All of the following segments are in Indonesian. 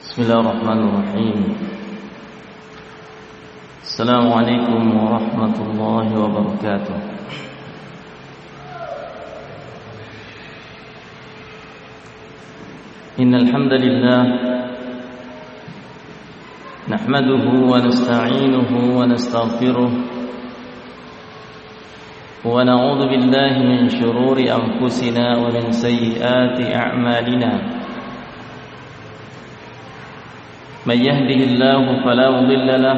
Bismillahirrahmanirrahim. Assalamualaikum warahmatullahi wabarakatuh. Innal hamdalillah nahmaduhu wa nasta'inuhu wa nastaghfiruh wa na'udzu billahi min shururi anfusina wa min sayyiati a'malina. من يهده الله فلا مضل له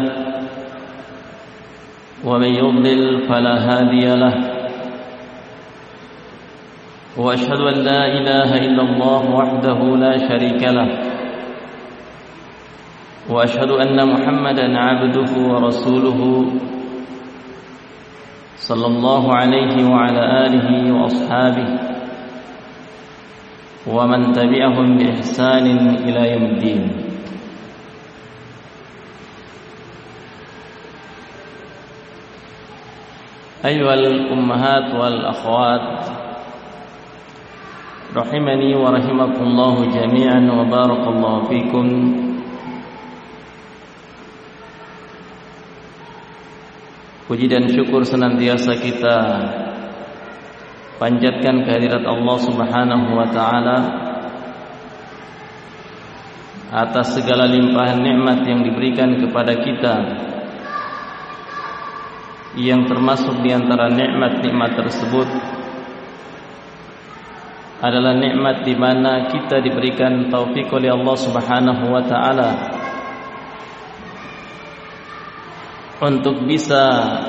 ومن يضلل فلا هادي له وأشهد أن لا إله إلا الله وحده لا شريك له وأشهد أن محمدا عبده ورسوله صلى الله عليه وعلى آله وأصحابه ومن تبعهم بإحسان إلى يوم الدين. Ayyuhal ummahat wal akhwat rahimani wa rahimakumullahu jami'an wa barakallahu fikum. Puji dan syukur senantiasa kita panjatkan kehadirat Allah Subhanahu wa taala atas segala limpahan nikmat yang diberikan kepada kita, yang termasuk di antara nikmat-nikmat tersebut adalah nikmat di mana kita diberikan taufik oleh Allah Subhanahu wa taala untuk bisa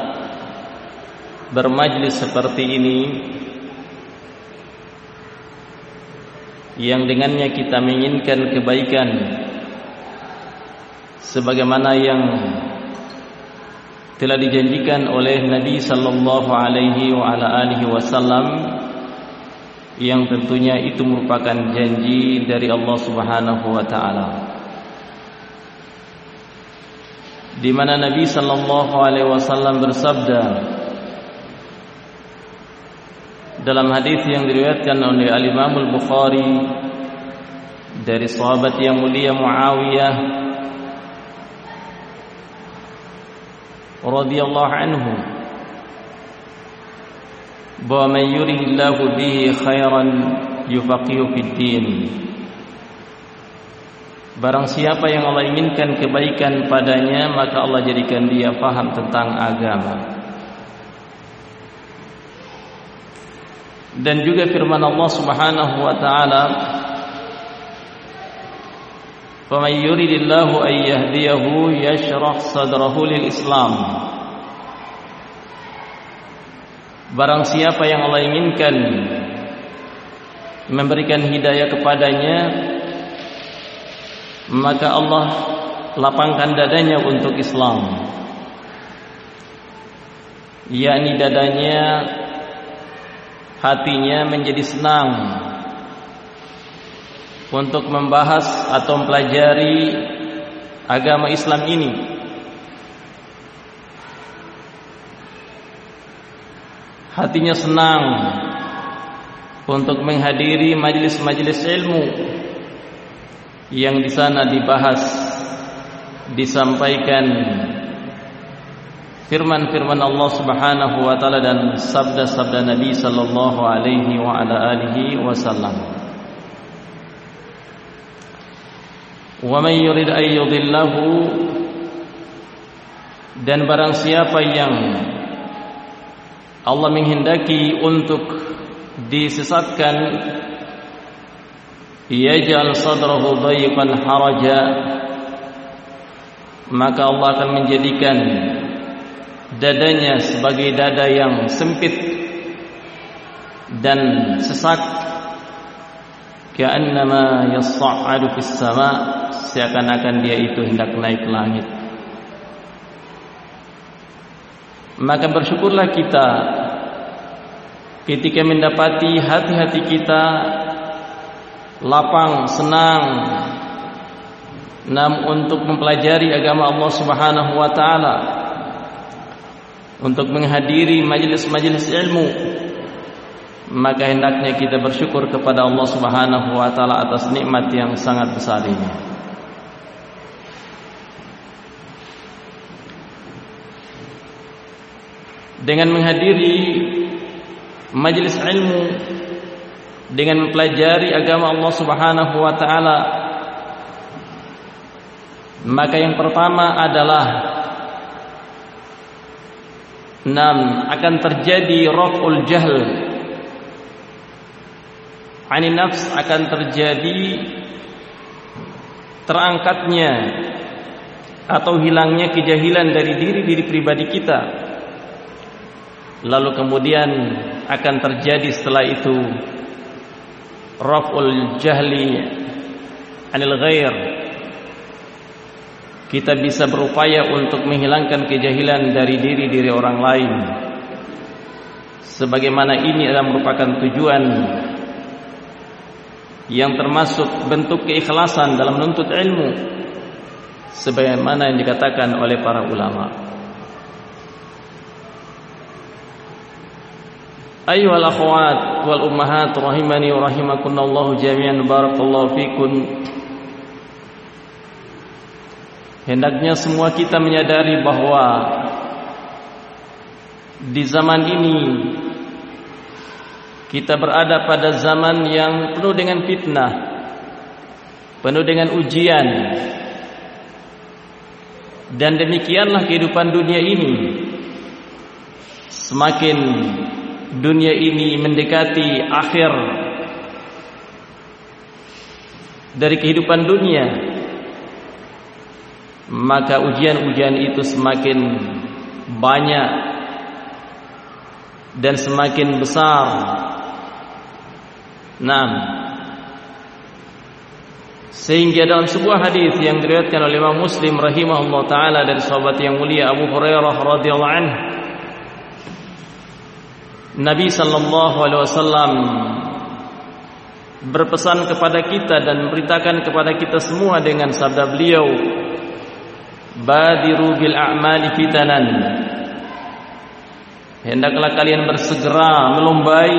bermajlis seperti ini, yang dengannya kita menginginkan kebaikan sebagaimana yang telah dijanjikan oleh Nabi sallallahu alaihi wa ala alihi wasallam, yang tentunya itu merupakan janji dari Allah Subhanahu wa taala, di mana Nabi sallallahu alaihi wasallam bersabda dalam hadis yang diriwayatkan oleh Al-Imam Al-Bukhari dari sahabat yang mulia Muawiyah radhiyallahu anhu, bahwa man yuridillahu bihi khairan yufaqihu fid din. Barang siapa yang Allah inginkan kebaikan padanya, maka Allah jadikan dia faham tentang agama. Dan juga firman Allah Subhanahu wa taala, فَمَنْ يُرِدِ اللَّهُ أَنْ يَهْدِيَهُ يَشْرَحْ صَدْرَهُ لِلْإِسْلَامِ. Barang siapa yang Allah inginkan memberikan hidayah kepadanya, maka Allah lapangkan dadanya untuk Islam, yakni dadanya, hatinya menjadi senang untuk membahas atau mempelajari agama Islam ini. Hatinya senang untuk menghadiri majelis-majelis ilmu yang di sana dibahas, disampaikan firman-firman Allah Subhanahu wa taala dan sabda-sabda Nabi sallallahu alaihi wa ala alihi wasallam. Wa man yurid an yudillahu, dan barang siapa yang Allah menghendaki untuk disesatkan, yaj'al sadrahu dayqan haraja, maka Allah akan menjadikan dadanya sebagai dada yang sempit dan sesak, ka'annama yas'adu fis sama', seakan-akan dia itu hendak naik ke langit. Maka bersyukurlah kita ketika mendapati hati-hati kita lapang, senang untuk mempelajari agama Allah Subhanahu wa taala, untuk menghadiri majelis-majelis ilmu, maka hendaknya kita bersyukur kepada Allah Subhanahu wa taala atas nikmat yang sangat besar ini. dengan menghadiri majelis ilmu, dengan mempelajari agama Allah Subhanahu wa taala, maka yang pertama adalah akan terjadi raf'ul jahl 'ani nafs, akan terjadi terangkatnya atau hilangnya kejahilan dari diri pribadi kita. Lalu kemudian akan terjadi setelah itu raf'ul jahli 'anil ghair. Kita bisa berupaya untuk menghilangkan kejahilan dari diri orang lain, sebagaimana ini adalah merupakan tujuan yang termasuk bentuk keikhlasan dalam menuntut ilmu, sebagaimana yang dikatakan oleh para ulama. Ayyuhal akhwat wal ummahat rahimani wa rahimakumullah jami'an, barakallahu fikum. Hendaknya semua kita menyadari bahwa di zaman ini kita berada pada zaman yang penuh dengan fitnah, penuh dengan ujian. Dan demikianlah kehidupan dunia ini. Semakin dunia ini mendekati akhir dari kehidupan dunia, maka ujian-ujian itu semakin banyak dan semakin besar. Sehingga dalam sebuah hadis yang diriwayatkan oleh Imam Muslim rahimahullah taala dari sahabat yang mulia Abu Hurairah radhiyallahu anhu, Nabi sallallahu alaihi wasallam berpesan kepada kita dan memberitakan kepada kita semua dengan sabda beliau, badiru bil a'mali fitanan. Hendaklah kalian bersegera melombai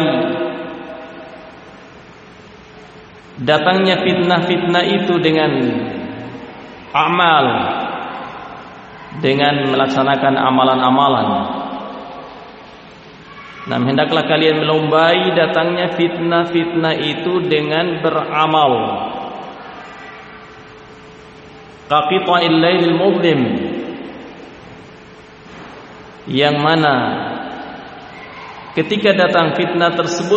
datangnya fitnah-fitnah itu dengan amal, dengan melaksanakan amalan-amalan. Hendaklah kalian melombai datangnya fitnah-fitnah itu dengan beramal. Qaqita'il lailil mudlim, yang mana ketika datang fitnah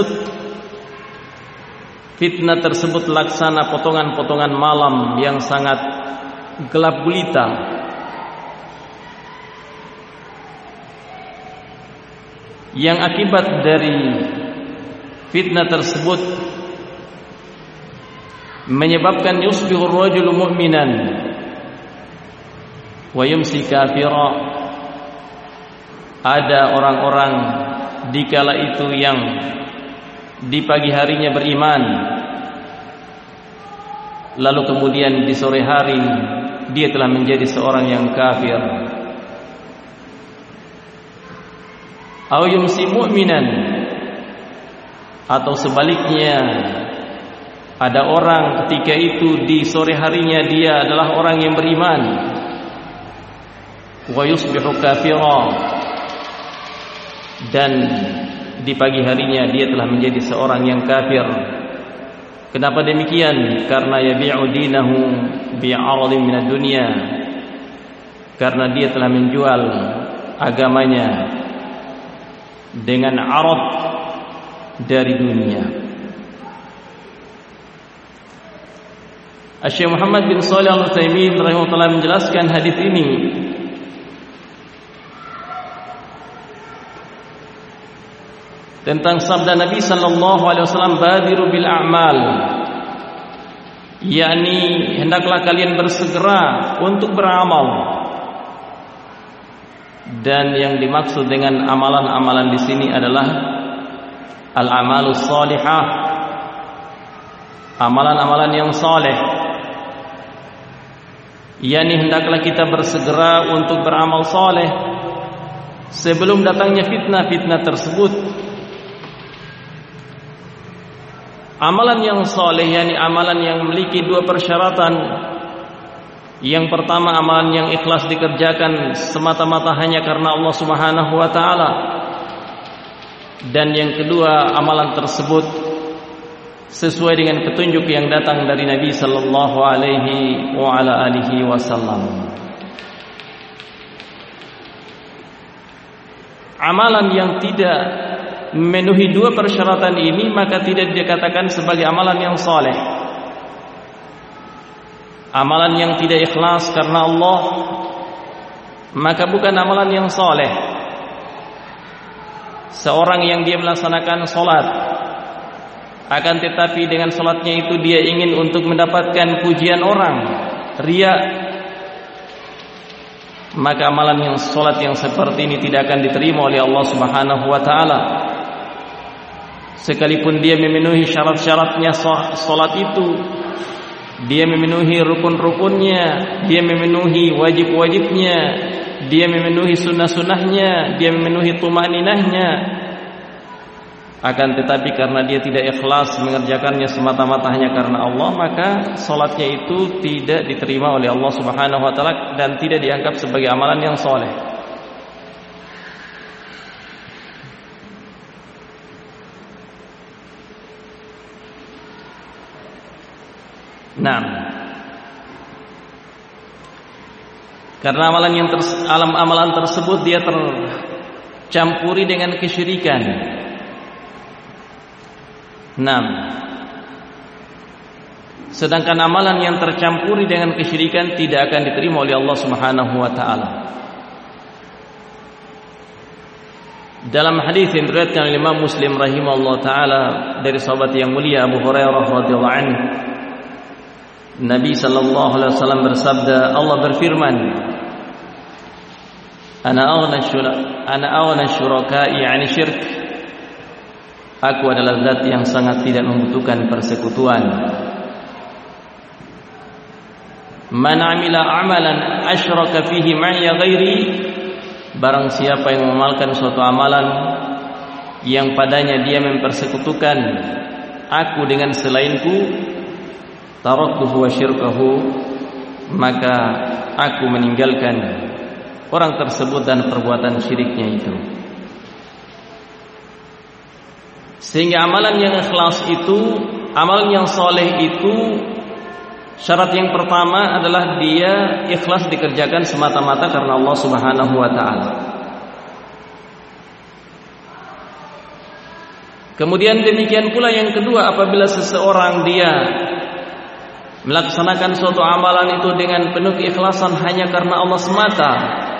tersebut laksana potongan-potongan malam yang sangat gelap gulita, yang akibat dari fitnah tersebut menyebabkan yusbihur rajulu mu'minan wa yumsi kafira. Ada orang-orang dikala itu yang di pagi harinya beriman, lalu kemudian di sore hari dia telah menjadi seorang yang kafir. Au yumsi mu'minan, atau sebaliknya, ada orang ketika itu di sore harinya dia adalah orang yang beriman, wa yusbihu kafira, dan di pagi harinya dia telah menjadi seorang yang kafir. Kenapa demikian? Karena yabi'u dinahu bi'aradin minad dunya, karena dia telah menjual agamanya dengan arad dari dunia. Syekh Muhammad bin Shalih Al-Utsaimin rahimahullah menjelaskan hadis ini tentang sabda Nabi sallallahu alaihi wasallam, badiru bil a'mal, yakni hendaklah kalian bersegera untuk beramal. Dan yang dimaksud dengan amalan-amalan di sini adalah al-amalus salihah, amalan-amalan yang saleh. yakni hendaklah kita bersegera untuk beramal saleh sebelum datangnya fitnah-fitnah tersebut. Amalan yang saleh yakni amalan yang memiliki dua persyaratan. Yang pertama, amalan yang ikhlas dikerjakan semata-mata hanya karena Allah Subhanahu wa taala. dan yang kedua amalan tersebut sesuai dengan petunjuk yang datang dari Nabi sallallahu alaihi wa ala alihi wasallam. Amalan yang tidak memenuhi dua persyaratan ini maka tidak dikatakan sebagai amalan yang saleh. Amalan yang tidak ikhlas karena Allah maka bukan amalan yang saleh. Seorang yang dia melaksanakan salat akan tetapi dengan salatnya itu dia ingin untuk mendapatkan pujian orang, riya, maka amalan yang salat yang seperti ini tidak akan diterima oleh Allah Subhanahu wa taala. Sekalipun dia memenuhi syarat-syaratnya salat itu, dia memenuhi rukun-rukunnya, dia memenuhi wajib-wajibnya, dia memenuhi sunnah-sunnahnya, dia memenuhi tumaninahnya, akan tetapi karena dia tidak ikhlas mengerjakannya semata-mata hanya karena Allah, maka salatnya itu tidak diterima oleh Allah Subhanahu wa taala dan tidak dianggap sebagai amalan yang saleh. Nah, karena amalan tersebut dia tercampuri dengan kesyirikan. Nah, sedangkan amalan yang tercampuri dengan kesyirikan tidak akan diterima oleh Allah Subhanahu wa taala. Dalam hadis yang diriwayatkan oleh Imam Muslim rahimahullah taala dari sahabat yang mulia Abu Hurairah radhiyallahu anhu, Nabi sallallahu alaihi wasallam bersabda, Allah berfirman, Ana aghna syuraka'i 'ani syirk. Aku adalah zat yang sangat tidak membutuhkan persekutuan. Man 'amila 'amalan asyraka fihi ma'iya ghairi, barang siapa yang mengamalkan suatu amalan yang padanya dia mempersekutukan aku dengan selainku, taraktuhu wa syirkahu, maka aku meninggalkan orang tersebut dan perbuatan syiriknya itu. Sehingga amalan yang ikhlas itu, amalan yang soleh itu, syarat yang pertama adalah dia ikhlas dikerjakan semata-mata karena Allah Subhanahu wa ta'ala. Kemudian demikian pula yang kedua, apabila seseorang dia melaksanakan suatu amalan itu dengan penuh keikhlasan hanya karena Allah semata,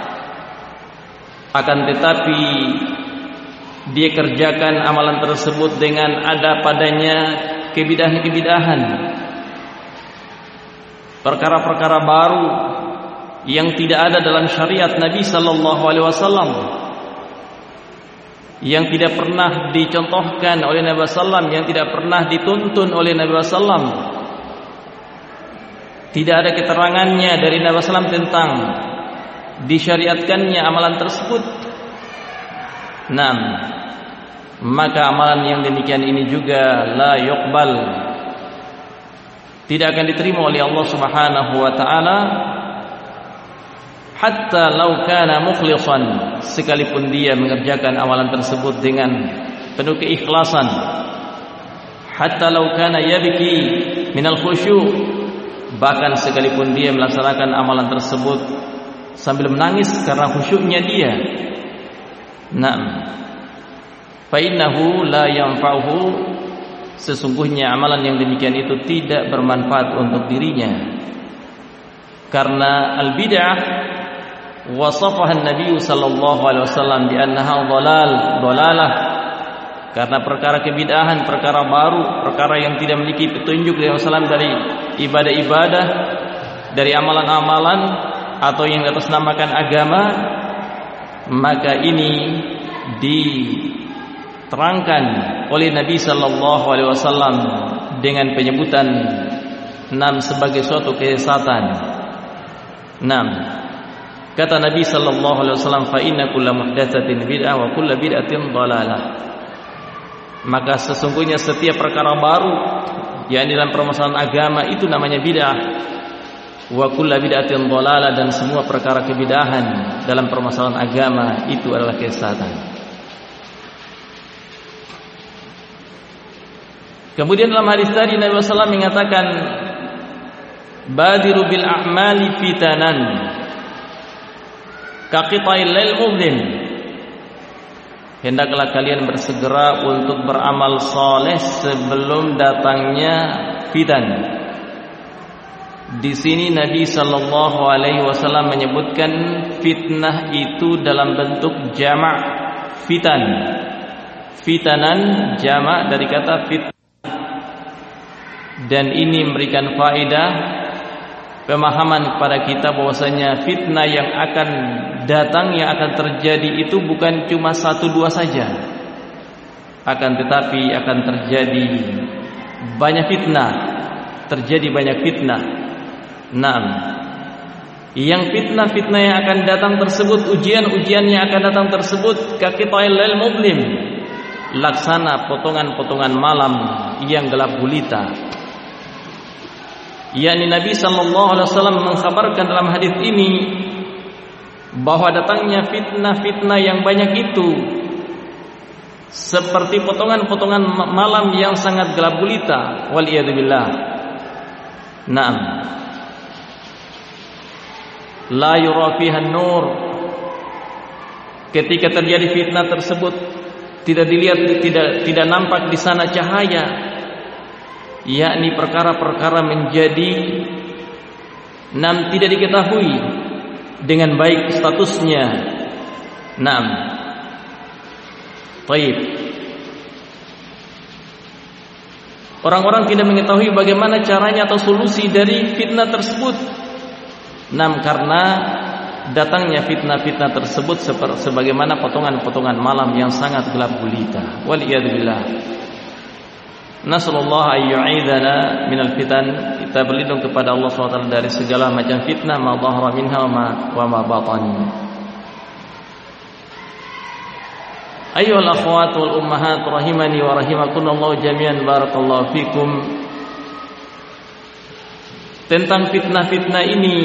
akan tetapi dia kerjakan amalan tersebut dengan ada padanya kebidahan-kebidahan, perkara-perkara baru yang tidak ada dalam syariat Nabi sallallahu alaihi wasallam, yang tidak pernah dicontohkan oleh Nabi sallallahu, yang tidak pernah dituntun oleh Nabi sallallahu. Tidak ada keterangannya dari Nabi sallallahu tentang disyariatkannya amalan tersebut. Maka amalan yang demikian ini juga la yuqbal, tidak akan diterima oleh Allah Subhanahu wa taala, hatta law kana mukhlishan, sekalipun dia mengerjakan amalan tersebut dengan penuh keikhlasan, hatta law kana yabki minal khusyu', bahkan sekalipun dia melaksanakan amalan tersebut sambil menangis karena khusyuknya dia. Fa innahu la yanfa'uhu, sesungguhnya amalan yang demikian itu tidak bermanfaat untuk dirinya. Karena al-bid'ah wasafaha an-nabiy sallallahu alaihi wasallam bi annaha dhalalah. Karena perkara kebid'ahan, perkara baru, perkara yang tidak memiliki petunjuk dari Rasulullah dari ibadah-ibadah, dari amalan-amalan atau yang diatasnamakan agama, maka ini diterangkan oleh Nabi sallallahu alaihi wasallam dengan penyebutan sebagai suatu kesesatan. Kata Nabi sallallahu alaihi wasallam, fa inna kulla muhdatsatin bid'ah wa kulla bid'atin dhalalah. Maka sesungguhnya setiap perkara baru yang dalam permasalahan agama itu namanya bid'ah, wa kulla bid'atin dhalalah, dan semua perkara kebidahan dalam permasalahan agama itu adalah kesesatan. Kemudian dalam hadis tadi Nabi SAW mengatakan, badiru bil a'mali fitanan kaqita'il lail mudlim. Hendaklah kalian bersegera untuk beramal saleh sebelum datangnya fitan. Di sini Nabi sallallahu alaihi wasallam menyebutkan fitnah itu dalam bentuk jamak fitan. Fitanan jamak dari kata fitnah. Dan ini memberikan faedah pemahaman kepada kita bahwasanya fitnah yang akan datang, yang akan terjadi itu bukan cuma 1-2 saja, akan tetapi akan terjadi banyak fitnah, terjadi banyak fitnah. Naam, yang fitnah-fitnah yang akan datang tersebut, ujian-ujian yang akan datang tersebut, kaqita'il lail mudlim, laksana potongan-potongan malam yang gelap gulita. yakni Nabi sallallahu alaihi wasallam mengkhabarkan dalam hadis ini bahwa datangnya fitnah-fitnah yang banyak itu seperti potongan-potongan malam yang sangat gelap gulita, waliyadzubillah. Naam, la yura fiha nur. Ketika terjadi fitnah tersebut tidak dilihat, tidak nampak di sana cahaya, yakni perkara-perkara menjadi tidak diketahui dengan baik statusnya. Naam. Baik. Orang-orang tidak mengetahui bagaimana caranya atau solusi dari fitnah tersebut. Naam, karena datangnya fitnah-fitnah tersebut sebagaimana potongan-potongan malam yang sangat gelap gulita. Waliyadzubillah. Nasallallahu ayyu'idana minal fitan. Kita berlindung kepada Allah SWT dari segala macam fitnah, ma dhahara minha wa ma batan. Ayyuhal akhwat wal ummahat rahimani wa rahimakumullah jami'an, barakallahu fikum. Tentang fitnah-fitnah ini,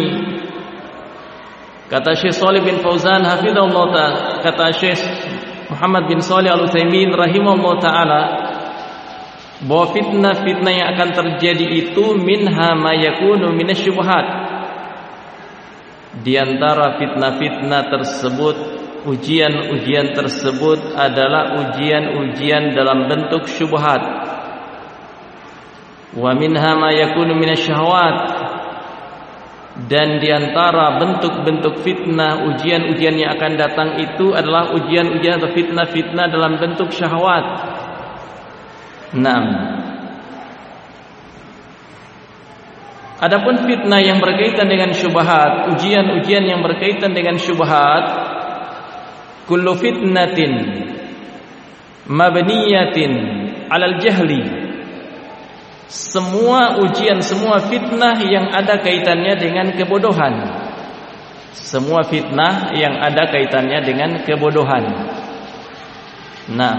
kata Syekh Shalih bin Fauzan hafizahullah ta'ala, kata Syekh Muhammad bin Shalih Al-Utsaimin rahimahullah ta'ala, bahwa fitnah-fitnah yang akan terjadi itu minha ma yakunu minasyubhat. Di antara fitnah-fitnah tersebut, ujian-ujian tersebut adalah ujian-ujian dalam bentuk syubhat. Wa minha ma yakunu minasyahawat. Dan di antara bentuk-bentuk fitnah, ujian-ujian yang akan datang itu adalah ujian-ujian atau fitnah-fitnah dalam bentuk syahwat. Naam. Adapun fitnah yang berkaitan dengan syubhat, ujian-ujian yang berkaitan dengan syubhat, kullu fitnatin mabniyatin 'alal jahli. Semua ujian, semua fitnah yang ada kaitannya dengan kebodohan. Semua fitnah yang ada kaitannya dengan kebodohan. Naam.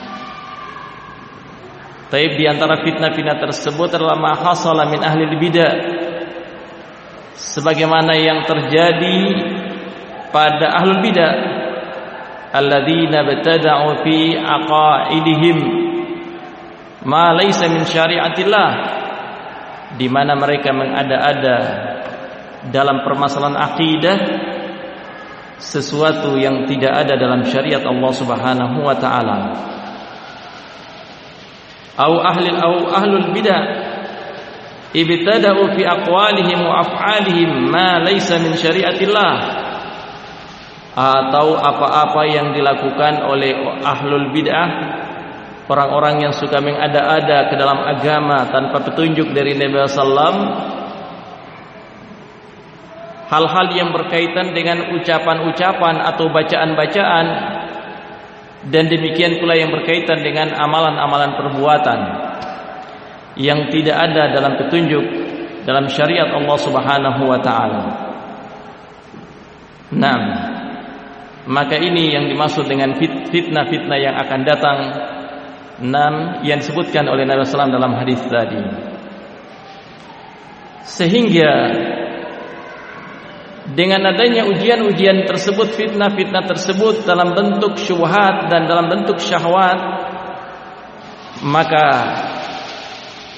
Taib, di antara fitnah-fitnah tersebut adalah ma hasala min ahli bidah, sebagaimana yang terjadi pada ahlul bidah, alladzina batada'u fi aqaidihim ma laysa min syariatillah, di mana mereka mengada-ada dalam permasalahan akidah sesuatu yang tidak ada dalam syariat Allah Subhanahu wa taala. Ahlul bidah ibtada'u fi aqwalihim wa af'alihim ma laysa min syariatillah, atau apa-apa yang dilakukan oleh ahlul bid'ah, orang-orang yang suka mengada-ada ke dalam agama tanpa petunjuk dari Nabi sallam, hal-hal yang berkaitan dengan ucapan-ucapan atau bacaan-bacaan, dan demikian pula yang berkaitan dengan amalan-amalan perbuatan yang tidak ada dalam petunjuk dalam syariat Allah Subhanahu wa taala. Naam. Maka ini yang dimaksud dengan fitnah-fitnah yang akan datang, yang disebutkan oleh Nabi sallallahu alaihi wasallam dalam hadis tadi. Sehingga dengan adanya ujian-ujian tersebut, fitnah-fitnah tersebut dalam bentuk syubhat dan dalam bentuk syahwat, maka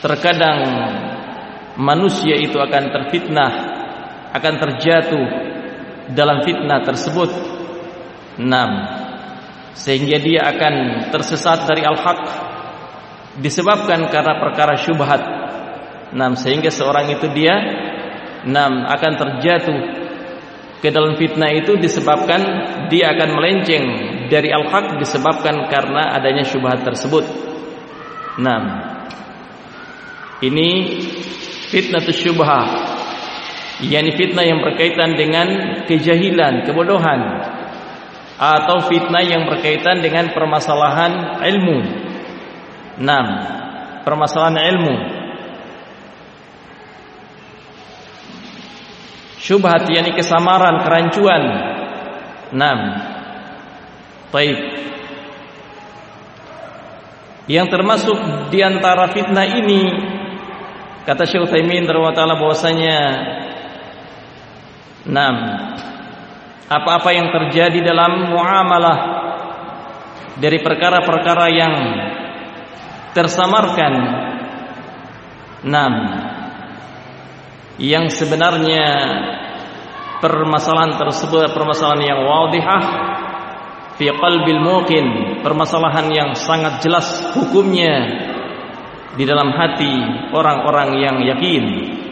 terkadang manusia itu akan terfitnah, akan terjatuh dalam fitnah tersebut. Sehingga dia akan tersesat dari al-haq disebabkan karena perkara syubhat. Sehingga seorang itu dia akan terjatuh ke dalam fitnah itu disebabkan dia akan melenceng dari al-haq disebabkan karena adanya syubhat tersebut. Ini fitnatus syubhah, yakni fitnah yang berkaitan dengan kejahilan, kebodohan, atau fitnah yang berkaitan dengan permasalahan ilmu. Permasalahan ilmu. Syubhat yakni kesamaran, kerancuan. Baik. Yang termasuk di antara fitnah ini, kata Syekh Utsaimin rahimahullah bahwasanya apa-apa yang terjadi dalam muamalah dari perkara-perkara yang tersamarkan, yang sebenarnya permasalahan tersebut permasalahan yang wadihah fi qalbil muqin, permasalahan yang sangat jelas hukumnya di dalam hati orang-orang yang yakin.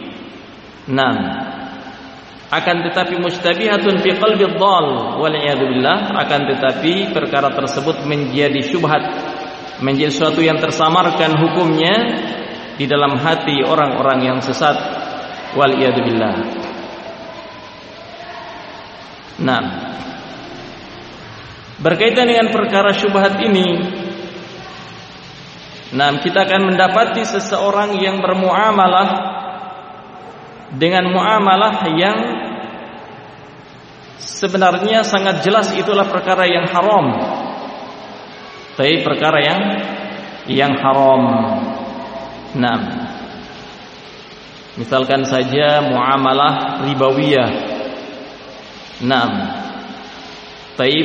Akan tetapi mustabihatun fi qalbi dhal wal iyad billah, akan tetapi perkara tersebut menjadi syubhat, menjadi sesuatu yang tersamarkan hukumnya di dalam hati orang-orang yang sesat, wal iyad billah. Berkaitan dengan perkara syubhat ini, kita akan mendapati seseorang yang bermuamalah dengan muamalah yang sebenarnya sangat jelas itulah perkara yang haram. Tapi perkara yang haram. Misalkan saja muamalah ribawiyah. Taib.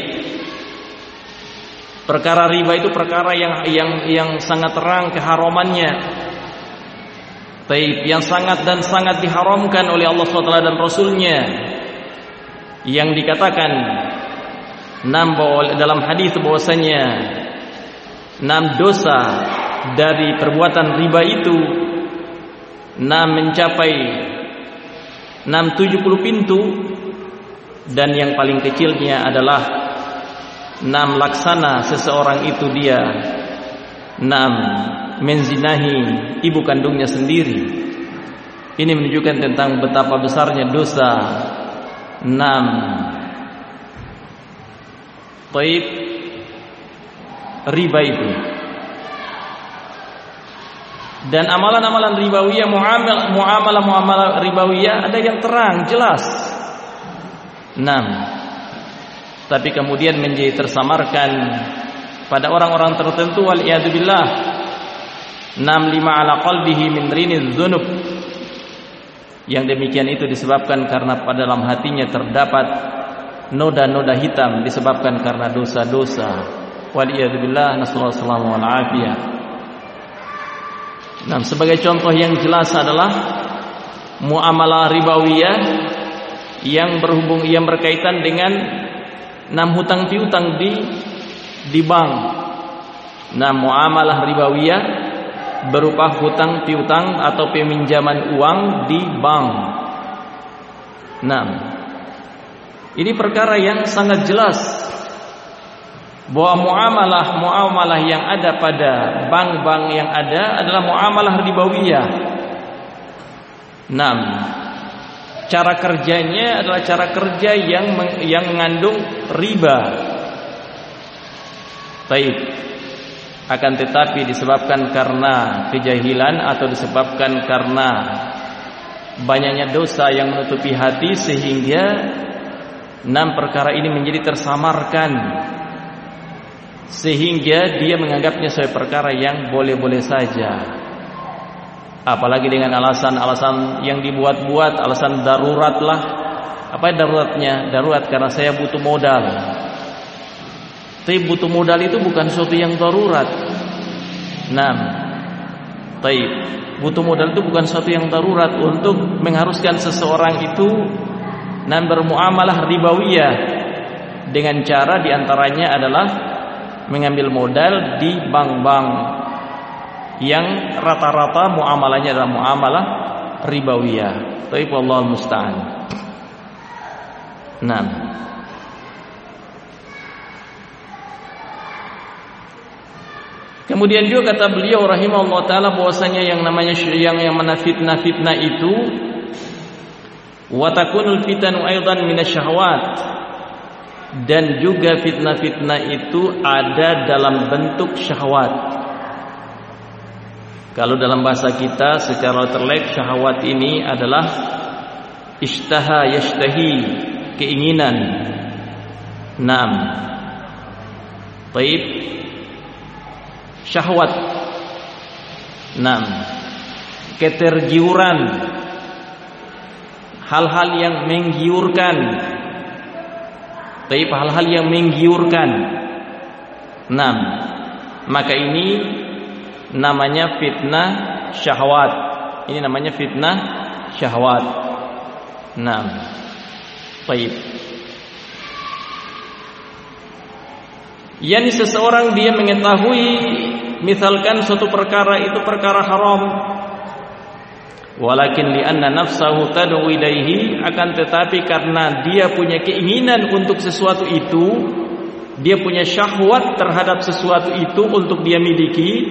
Perkara riba itu perkara yang sangat terang keharamannya. Taib, yang sangat dan sangat diharamkan oleh Allah SWT dan Rasulnya. Yang dikatakan dalam hadis bahwasanya 6 dosa dari perbuatan riba itu mencapai 70 pintu, dan yang paling kecilnya adalah 6 laksana seseorang itu dia menzinahi ibu kandungnya sendiri. Ini menunjukkan tentang betapa besarnya dosa. Taib, riba itu. Dan amalan-amalan ribawiyah, muamalah ribawiyah ada yang terang, jelas. Tapi kemudian menjadi tersamarkan pada orang-orang tertentu, wal iyad billah. 5 ala qalbihi min riniz dzunub. Yang demikian itu disebabkan karena pada dalam hatinya terdapat noda-noda hitam, disebabkan karena dosa-dosa. Wal iyad billah, nasallallahu alaihi wasallam. Sebagai contoh yang jelas adalah muamalah ribawiyah yang berkaitan dengan 6 hutang piutang di bank. Muamalah ribawiyah berupa hutang piutang atau peminjaman uang di bank. Ini perkara yang sangat jelas bahwa muamalah yang ada pada bank-bank yang ada adalah muamalah ribawiyah. Cara kerjanya adalah cara kerja yang mengandung riba. Baik. Akan tetapi disebabkan karena kejahilan atau disebabkan karena banyaknya dosa yang menutupi hati, sehingga 6 perkara ini menjadi tersamarkan, sehingga dia menganggapnya sebagai perkara yang boleh-boleh saja. Apalagi dengan alasan-alasan yang dibuat-buat, alasan darurat lah. Apa daruratnya? Darurat karena saya butuh modal. Tapi butuh modal itu bukan sesuatu yang darurat. Taib. Butuh modal itu bukan suatu yang darurat untuk mengharuskan seseorang itu bermuamalah ribawiyah dengan cara diantaranya adalah mengambil modal di bank-bank yang rata-rata muamalahnya adalah muamalah ribawiyah. Taib, wallahu musta'an. Nah, kemudian juga kata beliau rahimahullah taala bahwasanya yang namanya yang mana fitnah itu wa takunul fitanu aidan minasyahawat, dan juga fitnah-fitnah itu ada dalam bentuk syahwat. Kalau dalam bahasa kita secara terlek, syahwat ini adalah ishtaha yashtahi, keinginan. Naam. Taib, syahwat. Naam. Ketergiuran, hal-hal yang menggiurkan. Taib, hal-hal yang menggiurkan. Naam. Maka ini namanya fitnah syahwat. Ini namanya fitnah syahwat. Naam. Baik. Yani seseorang dia mengetahui misalkan suatu perkara itu perkara haram, walakin li'anna nafsahu tad'u ilaihi, akan tetapi karena dia punya keinginan untuk sesuatu itu, dia punya syahwat terhadap sesuatu itu untuk dia miliki,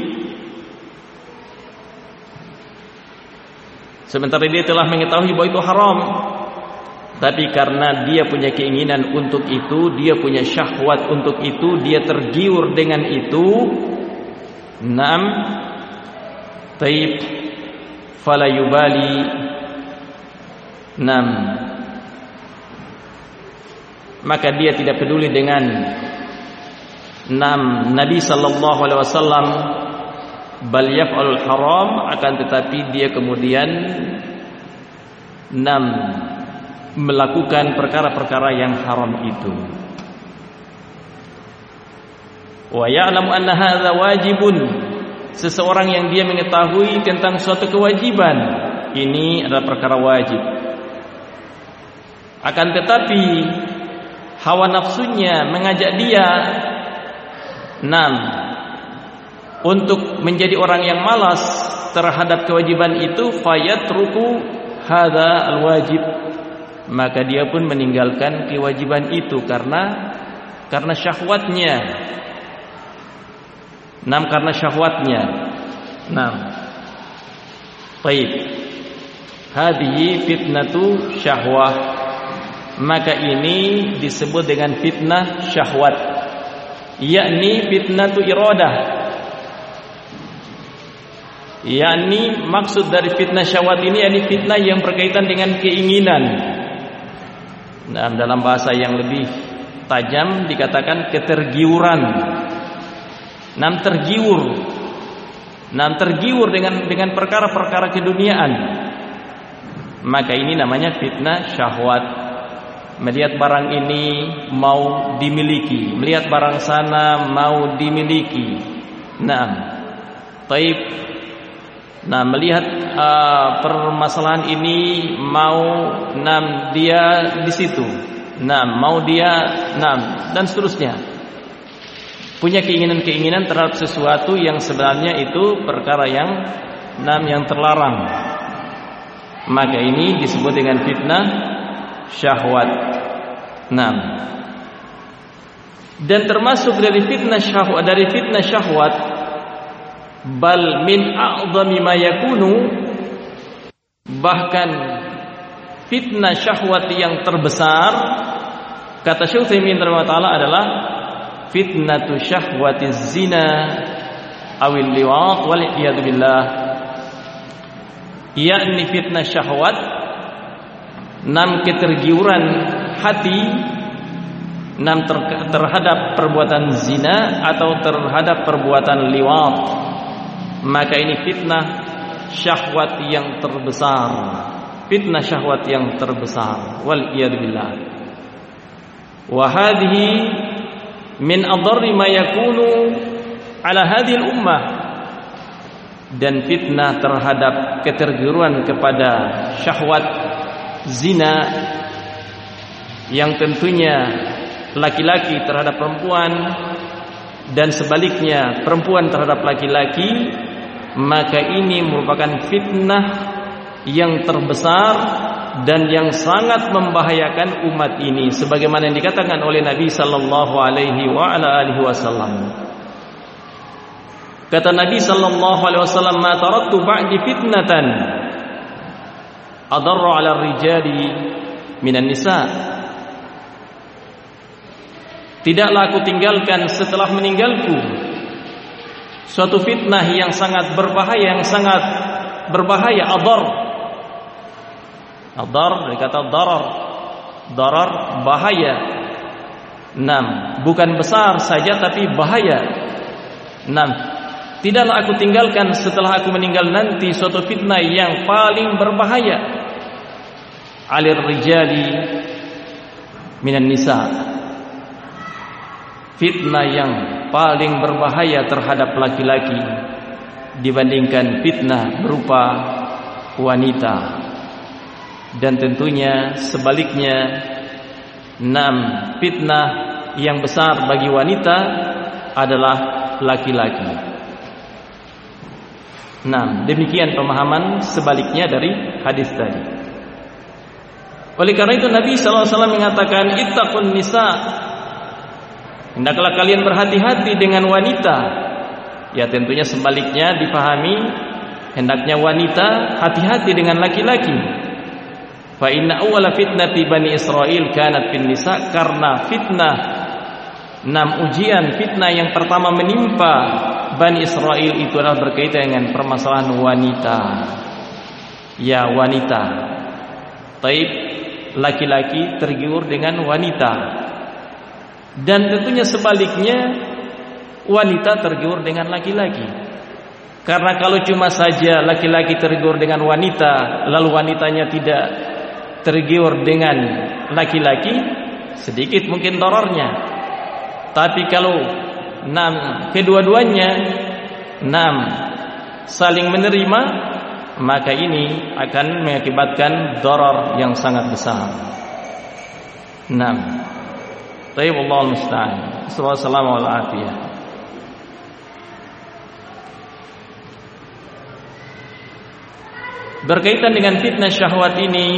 sementara dia telah mengetahui bahwa itu haram, tapi karena dia punya keinginan untuk itu, dia punya syahwat untuk itu, dia tergiur dengan itu. Naam. Taib, fala yubali. Naam. Maka dia tidak peduli dengan Nabi sallallahu alaihi wasallam, bal yaf'alul haram, akan tetapi dia kemudian melakukan perkara-perkara yang haram itu. Wa ya'lamu anna hadza wajibun, seseorang yang dia mengetahui tentang suatu kewajiban, ini adalah perkara wajib. Akan tetapi hawa nafsunya mengajak dia untuk menjadi orang yang malas terhadap kewajiban itu, fayatruku hadza alwajib, maka dia pun meninggalkan kewajiban itu karena syahwatnya. Karena syahwatnya. Baik. Hadhihi fitnatu syahwah. Maka ini disebut dengan fitnah syahwat, yakni fitnatu iradah. Yakni maksud dari fitnah syahwat ini yakni fitnah yang berkaitan dengan keinginan. Dalam bahasa yang lebih tajam dikatakan ketergiuran. Tergiur dengan perkara-perkara keduniaan. Maka ini namanya fitnah syahwat. Melihat barang ini mau dimiliki, melihat barang sana mau dimiliki. Taib. Melihat permasalahan ini mau dia di situ. Mau dia dan seterusnya. Punya keinginan-keinginan terhadap sesuatu yang sebenarnya itu perkara yang terlarang. Maka ini disebut dengan fitnah syahwat. Dan termasuk dari fitnah syahwat, bal min a'zami ma yakunu, bahkan fitnah syahwat yang terbesar, kata Syekh Utsaimin rahimahullah adalah fitnatu syahwatiz zina awil liwat wal iyad billah, yakni fitnah syahwat ketergiuran hati terhadap perbuatan zina atau terhadap perbuatan liwat. Maka ini fitnah syahwat yang terbesar, fitnah syahwat yang terbesar, wal iyad billah. Wa hadhihi min adharri ma yakunu ala hadhihi al-ummah, dan fitnah terhadap ketergiruan kepada syahwat zina, yang tentunya laki-laki terhadap perempuan dan sebaliknya perempuan terhadap laki-laki, maka ini merupakan fitnah yang terbesar dan yang sangat membahayakan umat ini, sebagaimana yang dikatakan oleh Nabi sallallahu alaihi wasallam. Kata Nabi sallallahu alaihi wasallam, "Ma taraktu ba'di fitnatan adarru 'ala ar-rijali minan nisa." Tidaklah aku tinggalkan setelah meninggalku suatu fitnah yang sangat berbahaya, adar dari kata darar bahaya. 6. Bukan besar saja tapi bahaya. 6. Tidaklah aku tinggalkan setelah aku meninggal nanti suatu fitnah yang paling berbahaya, alir rijali minan nisa, fitnah yang paling berbahaya terhadap laki-laki dibandingkan fitnah berupa wanita. Dan tentunya sebaliknya, 6. Fitnah yang besar bagi wanita adalah laki-laki. 6. Demikian pemahaman sebaliknya dari hadis tadi. Oleh karena itu Nabi SAW mengatakan, ittaqun nisa, hendaklah kalian berhati-hati dengan wanita. Ya tentunya sebaliknya dipahami, hendaknya wanita hati-hati dengan laki-laki. Fa inna awwala fitnati Bani Israil kanat fin nisa, karena fitnah, 6 ujian fitnah yang pertama menimpa Bani Israil itu adalah berkaitan dengan permasalahan wanita. Ya wanita. Taib, laki-laki tergiur dengan wanita. Dan tentunya sebaliknya, wanita tergiur dengan laki-laki. Karena kalau cuma saja laki-laki tergiur dengan wanita, lalu wanitanya tidak tergiur dengan laki-laki, sedikit mungkin dorornya. Tapi kalau 6 kedua-duanya 6 saling menerima, maka ini akan mengakibatkan doror yang sangat besar. 6. Tayyib Allahul musta'an. Wassalamu alaikum. Berkaitan dengan fitnah syahwat ini,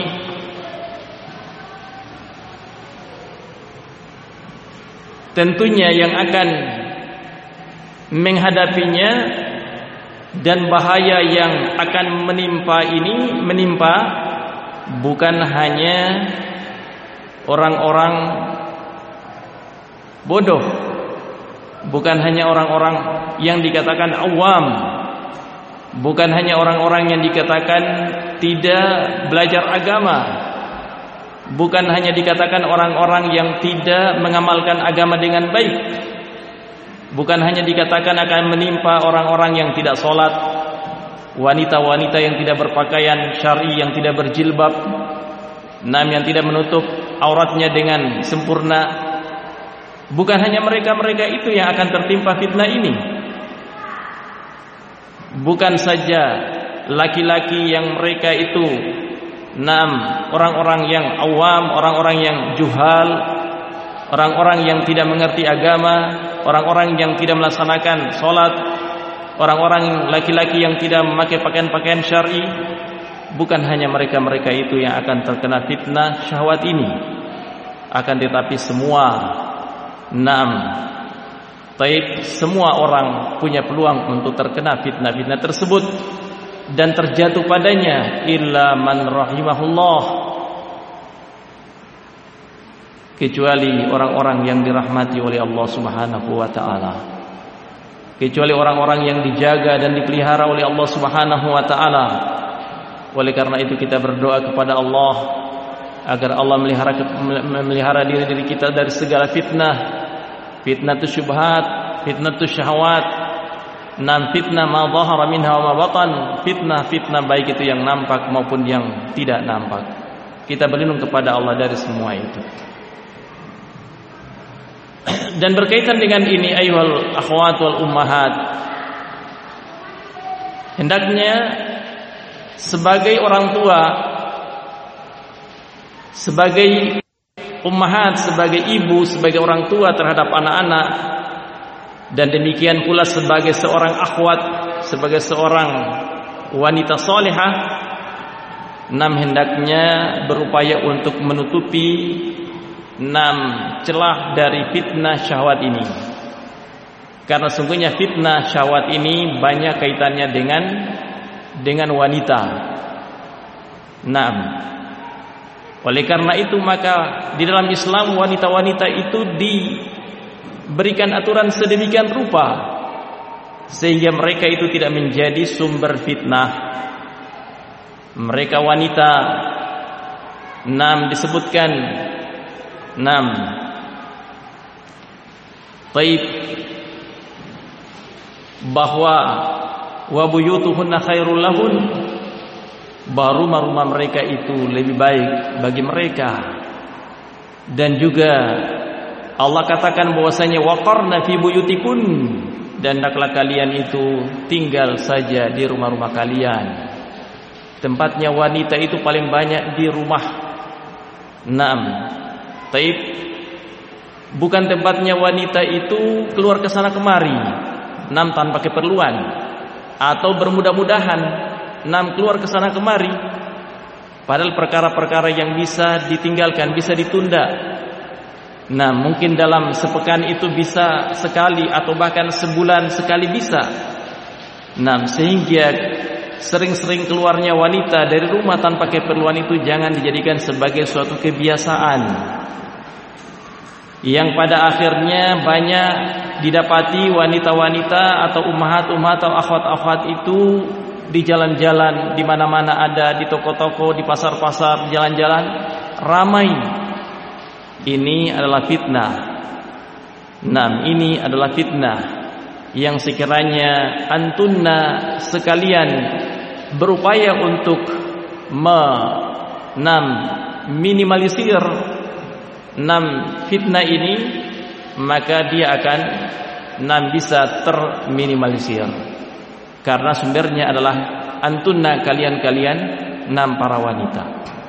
tentunya yang akan menghadapinya dan bahaya yang akan menimpa bukan hanya orang-orang bodoh, bukan hanya orang-orang yang dikatakan awam, bukan hanya orang-orang yang dikatakan tidak belajar agama, bukan hanya dikatakan orang-orang yang tidak mengamalkan agama dengan baik, bukan hanya dikatakan akan menimpa orang-orang yang tidak sholat, wanita-wanita yang tidak berpakaian syar'i, yang tidak berjilbab, yang tidak menutup auratnya dengan sempurna. Bukan hanya mereka-mereka itu yang akan tertimpa fitnah ini. Bukan saja laki-laki yang mereka itu orang-orang yang awam, orang-orang yang juhal, orang-orang yang tidak mengerti agama, orang-orang yang tidak melaksanakan sholat, orang-orang laki-laki yang tidak memakai pakaian-pakaian syar'i. Bukan hanya mereka-mereka itu yang akan terkena fitnah syahwat ini, akan tetapi semua semua orang punya peluang untuk terkena fitnah-fitnah tersebut dan terjatuh padanya, illa man rahimahullah, kecuali orang-orang yang dirahmati oleh Allah Subhanahu wa taala, kecuali orang-orang yang dijaga dan dipelihara oleh Allah Subhanahu wa taala. Oleh karena itu kita berdoa kepada Allah agar Allah memelihara diri kita dari segala fitnah, fitnatus syubhat, fitnatus syahwat, fitnah ma dhahara minha wa ma batan, fitnah baik itu yang nampak maupun yang tidak nampak. Kita berlindung kepada Allah dari semua itu. Dan berkaitan dengan ini, ayyuhal akhwat wal ummahat, hendaknya sebagai orang tua, sebagai ummahat, sebagai ibu, sebagai orang tua terhadap anak-anak, dan demikian pula sebagai seorang akhwat, sebagai seorang wanita salihah, hendaknya berupaya untuk menutupi celah dari fitnah syahwat ini. Karena sungguhnya fitnah syahwat ini banyak kaitannya dengan wanita. Oleh karena itu maka di dalam Islam wanita-wanita itu diberikan aturan sedemikian rupa sehingga mereka itu tidak menjadi sumber fitnah. Mereka wanita disebutkan taib bahwa wa buyutuhunna khairul lahun, rumah-rumah mereka itu lebih baik bagi mereka. Dan juga Allah katakan bahwasanya waqarna fi buyutikun, dan hendaklah kalian itu tinggal saja di rumah-rumah kalian. Tempatnya wanita itu paling banyak di rumah. Taib, bukan tempatnya wanita itu keluar ke sana kemari, tanpa keperluan, atau bermudah-mudahan keluar ke sana kemari. Padahal perkara-perkara yang bisa ditinggalkan, bisa ditunda. Mungkin dalam sepekan itu bisa sekali, atau bahkan sebulan sekali bisa. Sehingga sering-sering keluarnya wanita dari rumah tanpa keperluan itu jangan dijadikan sebagai suatu kebiasaan yang pada akhirnya banyak didapati wanita-wanita atau ummahat-ummahat atau akhwat-akhwat itu di jalan-jalan, di mana-mana ada, di toko-toko, di pasar-pasar, di jalan-jalan ramai. Ini adalah fitnah. Ini adalah fitnah yang sekiranya antunna sekalian berupaya untuk minimalisir fitnah ini, maka dia akan bisa terminimalisir. Karena sumbernya adalah antunna, kalian-kalian para wanita.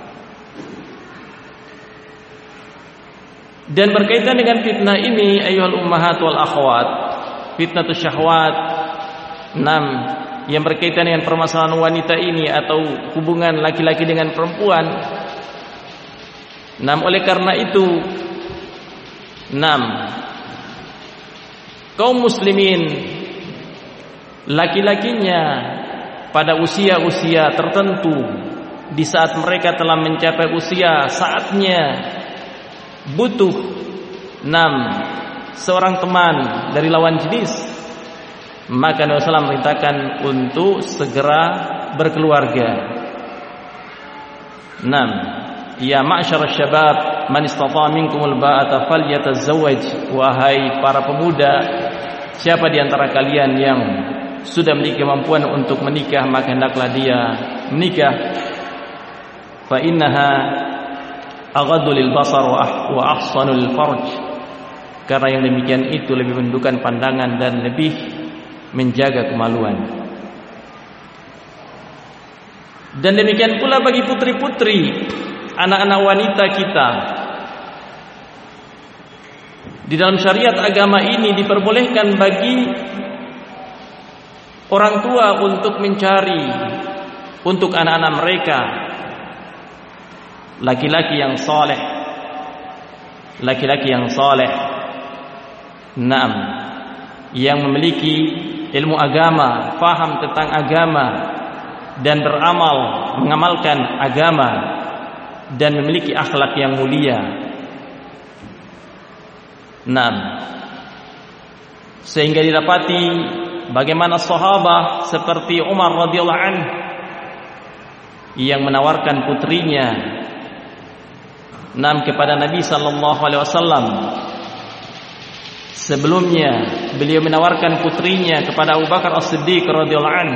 Dan berkaitan dengan fitnah ini ayyuhal ummahat wal akhwat, fitnatus syahwat, yang berkaitan dengan permasalahan wanita ini atau hubungan laki-laki dengan perempuan. Oleh karena itu kaum muslimin laki-lakinya pada usia-usia tertentu, di saat mereka telah mencapai usia saatnya butuh seorang teman dari lawan jenis, maka Nabi SAW merintahkan untuk segera berkeluarga. Ya ma'syar syabab man istata' minkumul ba'ata falyatazawwaj. Wahai para pemuda, siapa di antara kalian yang sudah memiliki kemampuan untuk menikah, maka hendaklah dia menikah. Fa innaha aghaddu lil basar wa ahsanu lil farj. Karena yang demikian itu lebih menundukkan pandangan dan lebih menjaga kemaluan. Dan demikian pula bagi putri-putri, anak-anak wanita kita. Di dalam syariat agama ini diperbolehkan bagi orang tua untuk mencari untuk anak-anak mereka laki-laki yang saleh, laki-laki yang saleh, yang memiliki ilmu agama, faham tentang agama, dan beramal, mengamalkan agama, dan memiliki akhlak yang mulia. Sehingga didapati bagaimana sahabat seperti Umar radhiyallahu anhu yang menawarkan putrinya kepada Nabi sallallahu alaihi wasallam. Sebelumnya beliau menawarkan putrinya kepada Abu Bakar As-Siddiq radhiyallahu anhu.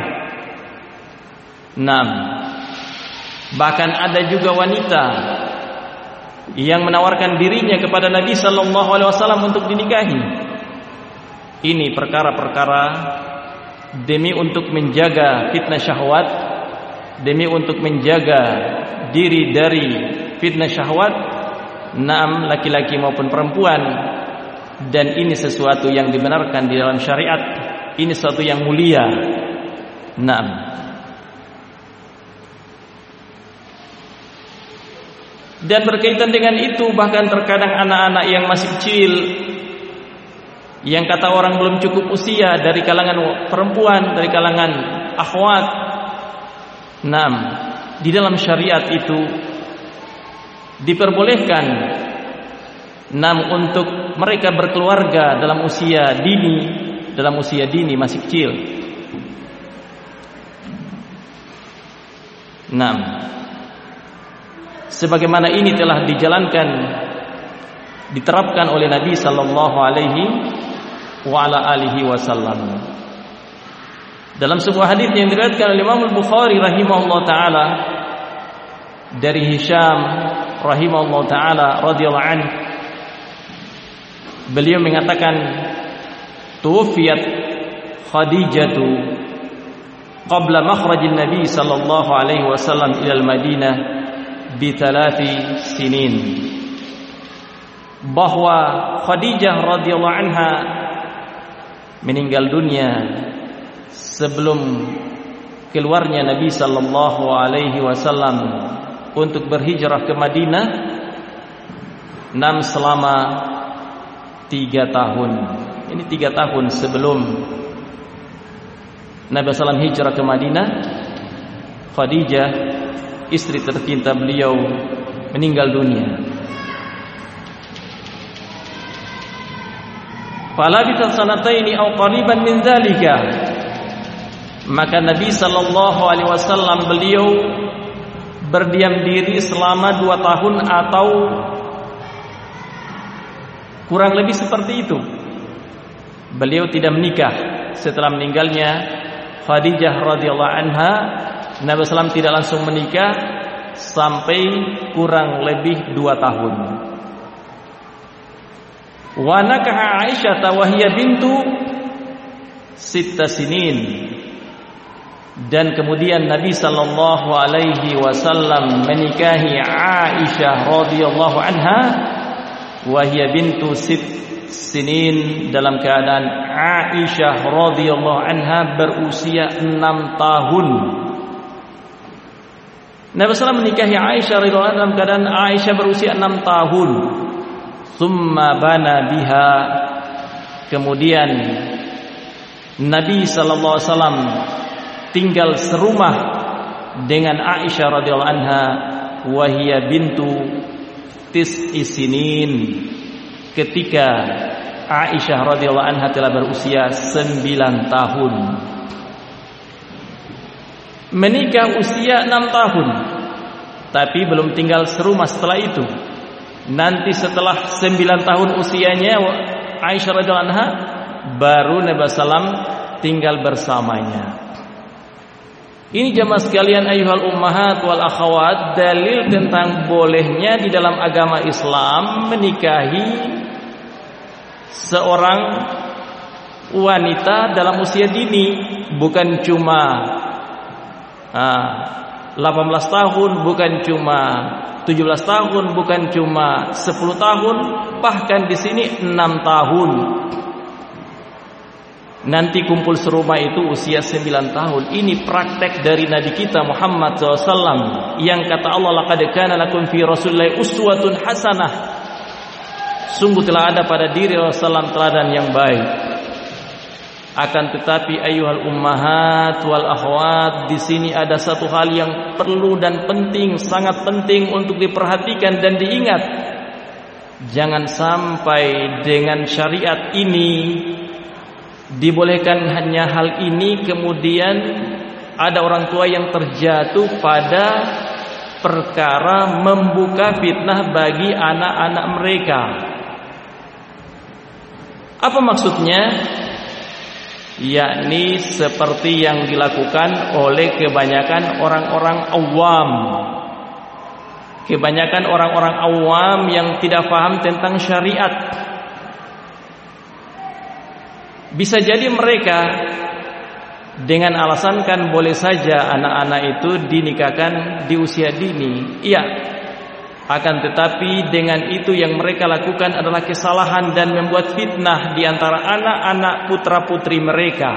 Bahkan ada juga wanita yang menawarkan dirinya kepada Nabi sallallahu alaihi wasallam untuk dinikahi. Ini perkara-perkara demi untuk menjaga fitnah syahwat, demi untuk menjaga diri dari fitnah syahwat, naam laki-laki maupun perempuan. Dan ini sesuatu yang dibenarkan di dalam syariat, ini sesuatu yang mulia. Naam. Dan berkaitan dengan itu, bahkan terkadang anak-anak yang masih kecil, yang kata orang belum cukup usia, dari kalangan perempuan, dari kalangan akhwat, naam, di dalam syariat itu diperbolehkan, naam, untuk mereka berkeluarga dalam usia dini, masih kecil. Naam, sebagaimana ini telah dijalankan, diterapkan oleh Nabi sallallahu alaihi wa ala alihi wasallam. Dalam sebuah hadis yang diriwayatkan oleh Imam Al-Bukhari rahimahullah taala dari Hisham rahimahullah taala radhiyallahu anhu, beliau mengatakan, tuwfiyat Khadijatu qabla makhrajin Nabi sallallahu alaihi wasallam ila al-Madinah bi 3 sinin. Bahwa Khadijah radhiyallahu anha meninggal dunia sebelum keluarnya Nabi sallallahu alaihi wasallam untuk berhijrah ke Madinah, selama 3 tahun. Ini 3 tahun sebelum Nabi sallallahu hijrah ke Madinah, Khadijah, istri tercinta beliau, meninggal dunia. Falabitha sanataini aw qariban min dzalika, maka Nabi sallallahu alaihi wasallam beliau berdiam diri selama 2 tahun atau kurang lebih seperti itu. Beliau tidak menikah. Setelah meninggalnya Khadijah radhiyallahu anha, Nabi sallallahu tidak langsung menikah sampai kurang lebih 2 tahun. Wa nakaha Aisyah wa hiya bintu 6 sinin. Dan kemudian Nabi sallallahu alaihi wasallam menikahi Aisyah radhiyallahu anha wa hiya bintu 6 sinin, dalam keadaan Aisyah radhiyallahu anha berusia 6 tahun. Nabi sallallahu menikahi Aisyah radhiyallahu anha dalam keadaan Aisyah berusia 6 tahun. Tsumma bana biha, kemudian Nabi sallallahu alaihi wasallam tinggal serumah dengan Aisyah radhiyallahu anha wa hiya bintu 9 sinin, ketika Aisyah radhiyallahu anha telah berusia 9 tahun. Menikah usia 6 tahun, tapi belum tinggal serumah setelah itu. Nanti setelah 9 tahun usianya Aisyah radhiyallahu anha, baru Nabi sallam tinggal bersamanya. Ini jamaah sekalian, ayyuhal ummahat wal akhawat, dalil tentang bolehnya di dalam agama Islam menikahi seorang wanita dalam usia dini. Bukan cuma 18 tahun, bukan cuma 17 tahun, bukan cuma 10 tahun, bahkan di sini 6 tahun. Nanti kumpul serumah itu usia 9 tahun. Ini praktek dari Nabi kita Muhammad SAW, yang kata Allah, laqad kana lakum fi rasulillahi uswatun hasanah. Sungguh telah ada pada diri Rasulullah teladan yang baik. Akan tetapi ayyuhal ummahat wal akhwat, di sini ada satu hal yang perlu dan penting, sangat penting untuk diperhatikan dan diingat. Jangan sampai dengan syariat ini dibolehkan hanya hal ini, kemudian ada orang tua yang terjatuh pada perkara membuka fitnah bagi anak-anak mereka. Apa maksudnya? Yakni seperti yang dilakukan oleh kebanyakan orang-orang awam. Kebanyakan orang-orang awam yang tidak paham tentang syariat. Bisa jadi mereka dengan alasan kan boleh saja anak-anak itu dinikahkan di usia dini. Iya. Akan tetapi dengan itu yang mereka lakukan adalah kesalahan dan membuat fitnah di antara anak-anak putra-putri mereka,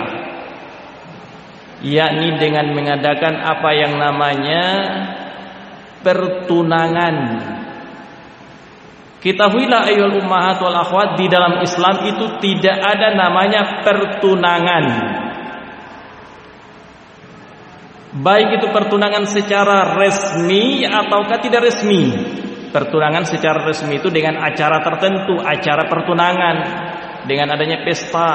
yakni dengan mengadakan apa yang namanya pertunangan. Ketahuilah ayyuhal ummahat wal akhwat, di dalam Islam itu tidak ada namanya pertunangan. Baik itu pertunangan secara resmi ataukah tidak resmi. Pertunangan secara resmi itu dengan acara tertentu, acara pertunangan, dengan adanya pesta.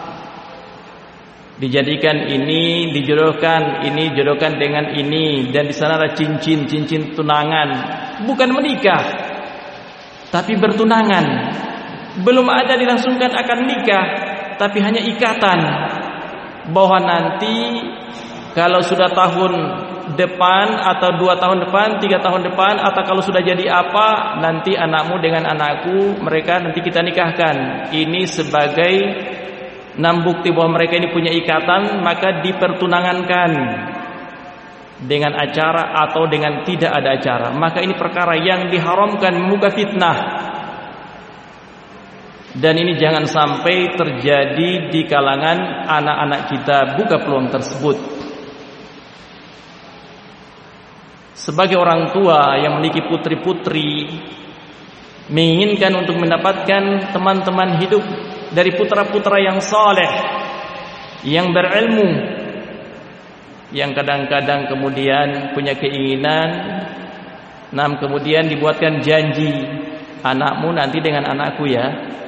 Dijadikan ini, dijodohkan, ini jodohkan dengan ini, dan di sana ada cincin tunangan. Bukan menikah, tapi bertunangan. Belum ada dilangsungkan akan nikah, tapi hanya ikatan bahwa nanti kalau sudah tahun depan atau 2 tahun depan, 3 tahun depan, atau kalau sudah jadi apa, nanti anakmu dengan anakku, mereka nanti kita nikahkan. Ini sebagai bukti bahwa mereka ini punya ikatan, maka dipertunangankan dengan acara atau dengan tidak ada acara. Maka ini perkara yang diharamkan, membuka fitnah. Dan ini jangan sampai terjadi di kalangan anak-anak kita. Buka peluang tersebut. Sebagai orang tua yang memiliki putri-putri, menginginkan untuk mendapatkan teman-teman hidup dari putra-putra yang saleh, yang berilmu, yang kadang-kadang kemudian punya keinginan, kemudian dibuatkan janji, anakmu nanti dengan anakku ya.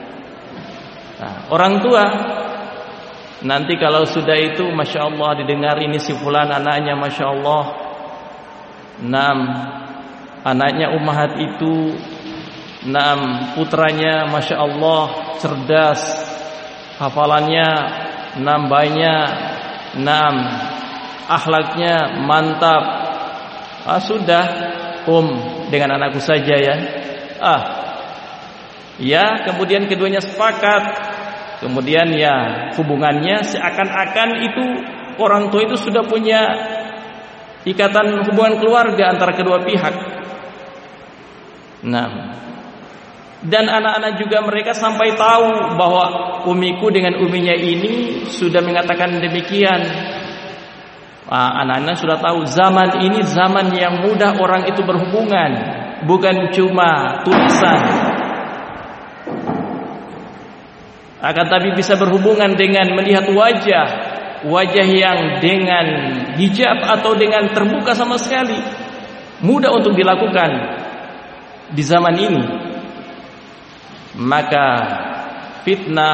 Orang tua nanti kalau sudah itu, masya Allah, didengar ini si fulan anaknya, masya Allah, anaknya ummahat itu, putranya masya Allah cerdas, hafalannya banyak, akhlaknya mantap. Sudah dengan anakku saja ya. Ya, kemudian keduanya sepakat. Kemudian ya hubungannya seakan-akan itu orang tua itu sudah punya ikatan hubungan keluarga antara kedua pihak. Dan anak-anak juga mereka sampai tahu bahwa umiku dengan uminya ini sudah mengatakan demikian. Anak-anak sudah tahu zaman ini zaman yang mudah orang itu berhubungan, bukan cuma tulisan, akan tapi bisa berhubungan dengan melihat wajah yang dengan hijab atau dengan terbuka sama sekali. Mudah untuk dilakukan di zaman ini. Maka fitnah,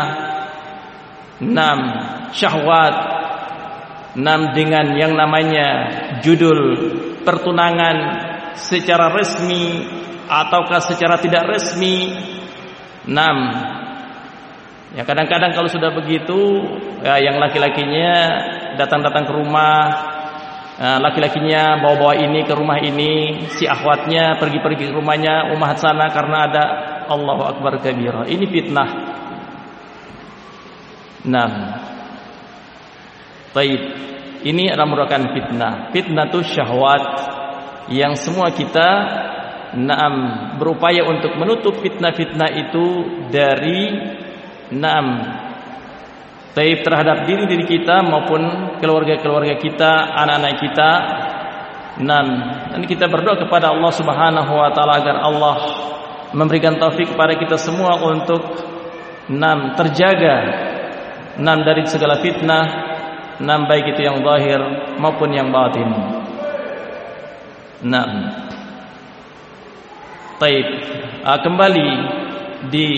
syahwat, dengan yang namanya judul pertunangan secara resmi ataukah secara tidak resmi, ya kadang-kadang kalau sudah begitu, ya, yang laki-lakinya datang-datang ke rumah, laki-lakinya bawa-bawa ini ke rumah ini, si akhwatnya pergi-pergi ke rumahnya ummahat sana karena ada Allahu Akbar kabira. Ini fitnah. Baik, ini adalah merupakan fitnah. Fitnatus syahwat yang semua kita berupaya untuk menutup fitnah-fitnah itu dari taib terhadap diri kita maupun keluarga-keluarga kita, anak-anak kita. Dan kita berdoa kepada Allah Subhanahu wa taala agar Allah memberikan taufik kepada kita semua untuk terjaga dari segala fitnah, baik itu yang zahir maupun yang batin. Taib, kembali di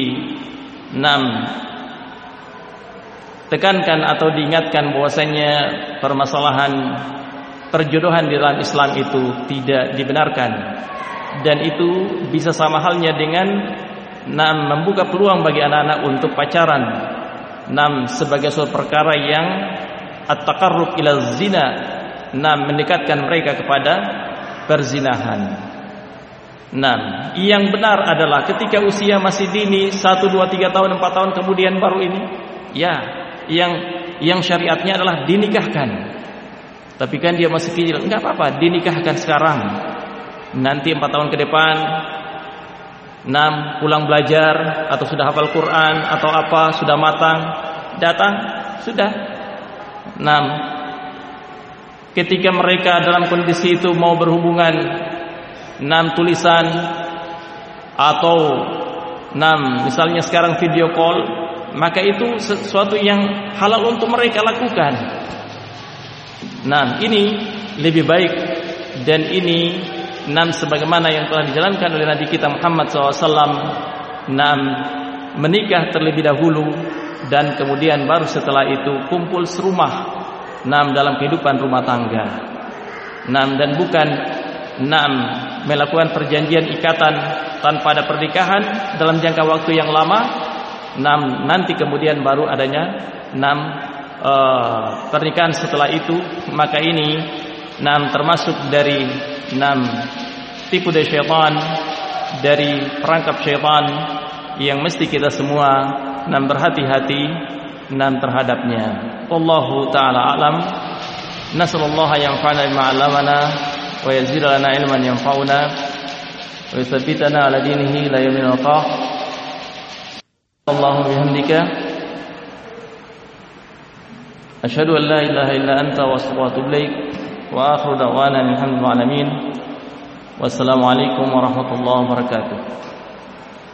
tekankan atau diingatkan bahwasanya permasalahan perjodohan di dalam Islam itu tidak dibenarkan, dan itu bisa sama halnya dengan membuka peluang bagi anak-anak untuk pacaran, sebagai suatu perkara yang at-taqarrub ila zina, mendekatkan mereka kepada perzinahan. Yang benar adalah ketika usia masih dini, 1, 2, 3 tahun, 4 tahun kemudian baru ini, ya, yang yang syariatnya adalah dinikahkan. Tapi kan dia masih kecil, enggak apa-apa, dinikahkan sekarang. Nanti 4 tahun ke depan, 6 pulang belajar atau sudah hafal Quran atau apa, sudah matang, datang, sudah. 6 ketika mereka dalam kondisi itu mau berhubungan, 6 tulisan atau 6 misalnya sekarang video call, maka itu sesuatu yang halal untuk mereka lakukan. Nah, ini lebih baik, dan ini sebagaimana yang telah dijalankan oleh Nabi kita Muhammad SAW, menikah terlebih dahulu dan kemudian baru setelah itu kumpul serumah dalam kehidupan rumah tangga. Dan bukan melakukan perjanjian ikatan tanpa ada pernikahan dalam jangka waktu yang lama. Nanti kemudian baru adanya pernikahan setelah itu. Maka ini termasuk dari tipu daya syaitan, dari perangkap syaitan yang mesti kita semua berhati-hati terhadapnya. Wallahu ta'ala a'lam. Nasallallahu yanfa'ana bima 'allamana wa yazid lana ilman yanfa'una wa yuthabbitana 'ala dinihi la yawmil qiyamah. Allahumma bihamdika asyhadu an la ilaha illa anta wa astaghfiruka wa atubu ilaik. Wa akhiru da'wana alhamdulillahi rabbil alamin. Wassalamu alaikum warahmatullahi wabarakatuh.